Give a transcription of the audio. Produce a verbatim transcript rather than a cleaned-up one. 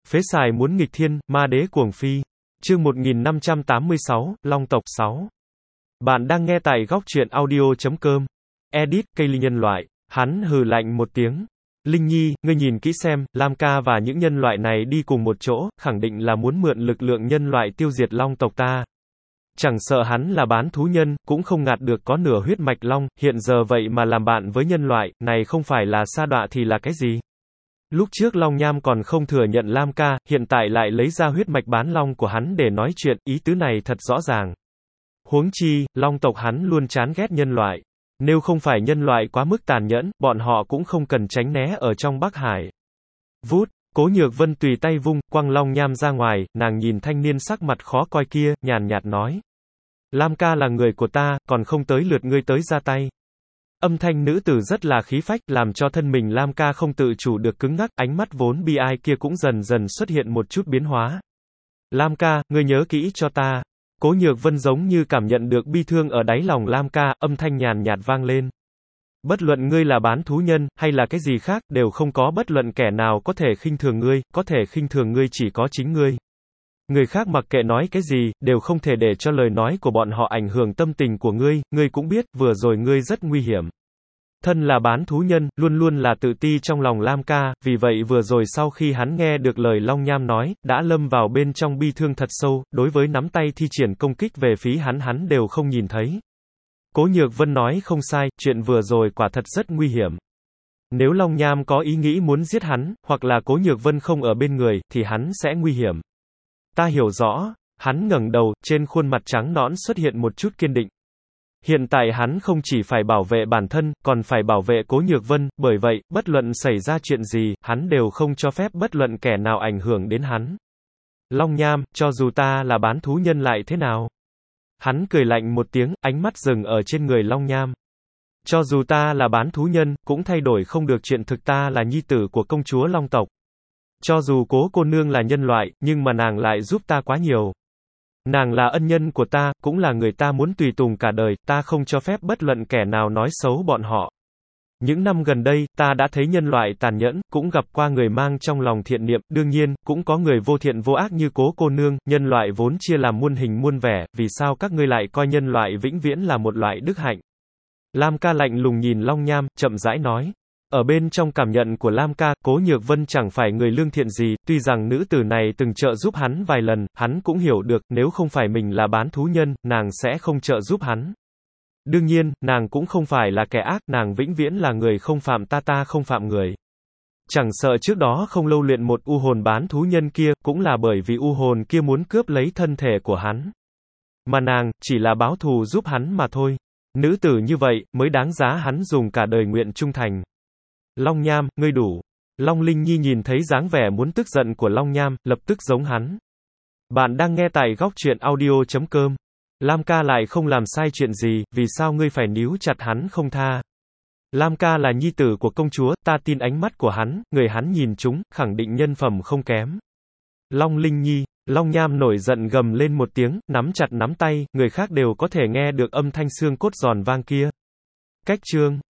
Phế xài muốn nghịch thiên, ma đế cuồng phi. Chương một nghìn năm trăm tám mươi sáu, Long tộc sáu. Bạn đang nghe tại góc truyện audio chấm com. Edit, cây ly nhân loại. Hắn hừ lạnh một tiếng. Linh Nhi, ngươi nhìn kỹ xem, Lam ca và những nhân loại này đi cùng một chỗ, khẳng định là muốn mượn lực lượng nhân loại tiêu diệt Long tộc ta. Chẳng sợ hắn là bán thú nhân, cũng không ngạt được có nửa huyết mạch Long, hiện giờ vậy mà làm bạn với nhân loại, này không phải là sa đọa thì là cái gì? Lúc trước Long Nham còn không thừa nhận Lam ca, hiện tại lại lấy ra huyết mạch bán Long của hắn để nói chuyện, ý tứ này thật rõ ràng. Huống chi, Long tộc hắn luôn chán ghét nhân loại. Nếu không phải nhân loại quá mức tàn nhẫn, bọn họ cũng không cần tránh né ở trong Bắc Hải. Vút, Cố Nhược Vân tùy tay vung, quăng Long Nham ra ngoài, nàng nhìn thanh niên sắc mặt khó coi kia, nhàn nhạt nói. Lam ca là người của ta, còn không tới lượt ngươi tới ra tay. Âm thanh nữ tử rất là khí phách, làm cho thân mình Lam ca không tự chủ được cứng ngắc, ánh mắt vốn bi ai kia cũng dần dần xuất hiện một chút biến hóa. Lam ca, ngươi nhớ kỹ cho ta. Cố Nhược Vân giống như cảm nhận được bi thương ở đáy lòng Lam ca, âm thanh nhàn nhạt vang lên. Bất luận ngươi là bán thú nhân, hay là cái gì khác, đều không có bất luận kẻ nào có thể khinh thường ngươi, có thể khinh thường ngươi chỉ có chính ngươi. Người khác mặc kệ nói cái gì, đều không thể để cho lời nói của bọn họ ảnh hưởng tâm tình của ngươi, ngươi cũng biết, vừa rồi ngươi rất nguy hiểm. Thân là bán thú nhân, luôn luôn là tự ti trong lòng Lam ca, vì vậy vừa rồi sau khi hắn nghe được lời Long Nham nói, đã lâm vào bên trong bi thương thật sâu, đối với nắm tay thi triển công kích về phía hắn hắn đều không nhìn thấy. Cố Nhược Vân nói không sai, chuyện vừa rồi quả thật rất nguy hiểm. Nếu Long Nham có ý nghĩ muốn giết hắn, hoặc là Cố Nhược Vân không ở bên người, thì hắn sẽ nguy hiểm. Ta hiểu rõ, hắn ngẩng đầu, trên khuôn mặt trắng nõn xuất hiện một chút kiên định. Hiện tại hắn không chỉ phải bảo vệ bản thân, còn phải bảo vệ Cố Nhược Vân, bởi vậy, bất luận xảy ra chuyện gì, hắn đều không cho phép bất luận kẻ nào ảnh hưởng đến hắn. Long Nham, cho dù ta là bán thú nhân lại thế nào? Hắn cười lạnh một tiếng, ánh mắt dừng ở trên người Long Nham. Cho dù ta là bán thú nhân, cũng thay đổi không được chuyện thực ta là nhi tử của công chúa Long tộc. Cho dù Cố cô nương là nhân loại, nhưng mà nàng lại giúp ta quá nhiều. Nàng là ân nhân của ta, cũng là người ta muốn tùy tùng cả đời, ta không cho phép bất luận kẻ nào nói xấu bọn họ. Những năm gần đây, ta đã thấy nhân loại tàn nhẫn, cũng gặp qua người mang trong lòng thiện niệm, đương nhiên, cũng có người vô thiện vô ác như Cố cô nương, nhân loại vốn chia làm muôn hình muôn vẻ, vì sao các ngươi lại coi nhân loại vĩnh viễn là một loại đức hạnh? Lam ca lạnh lùng nhìn Long Nham, chậm rãi nói. Ở bên trong cảm nhận của Lam ca, Cố Nhược Vân chẳng phải người lương thiện gì, tuy rằng nữ tử này từng trợ giúp hắn vài lần, hắn cũng hiểu được, nếu không phải mình là bán thú nhân, nàng sẽ không trợ giúp hắn. Đương nhiên, nàng cũng không phải là kẻ ác, nàng vĩnh viễn là người không phạm ta ta không phạm người. Chẳng sợ trước đó không lâu luyện một u hồn bán thú nhân kia, cũng là bởi vì u hồn kia muốn cướp lấy thân thể của hắn. Mà nàng, chỉ là báo thù giúp hắn mà thôi. Nữ tử như vậy, mới đáng giá hắn dùng cả đời nguyện trung thành. Long Nham, ngươi đủ. Long Linh Nhi nhìn thấy dáng vẻ muốn tức giận của Long Nham, lập tức giống hắn. Bạn đang nghe tại góc truyện audio chấm com. Lam ca lại không làm sai chuyện gì, vì sao ngươi phải níu chặt hắn không tha? Lam ca là nhi tử của công chúa, ta tin ánh mắt của hắn, người hắn nhìn chúng, khẳng định nhân phẩm không kém. Long Linh Nhi, Long Nham nổi giận gầm lên một tiếng, nắm chặt nắm tay, người khác đều có thể nghe được âm thanh xương cốt giòn vang kia. Cách chương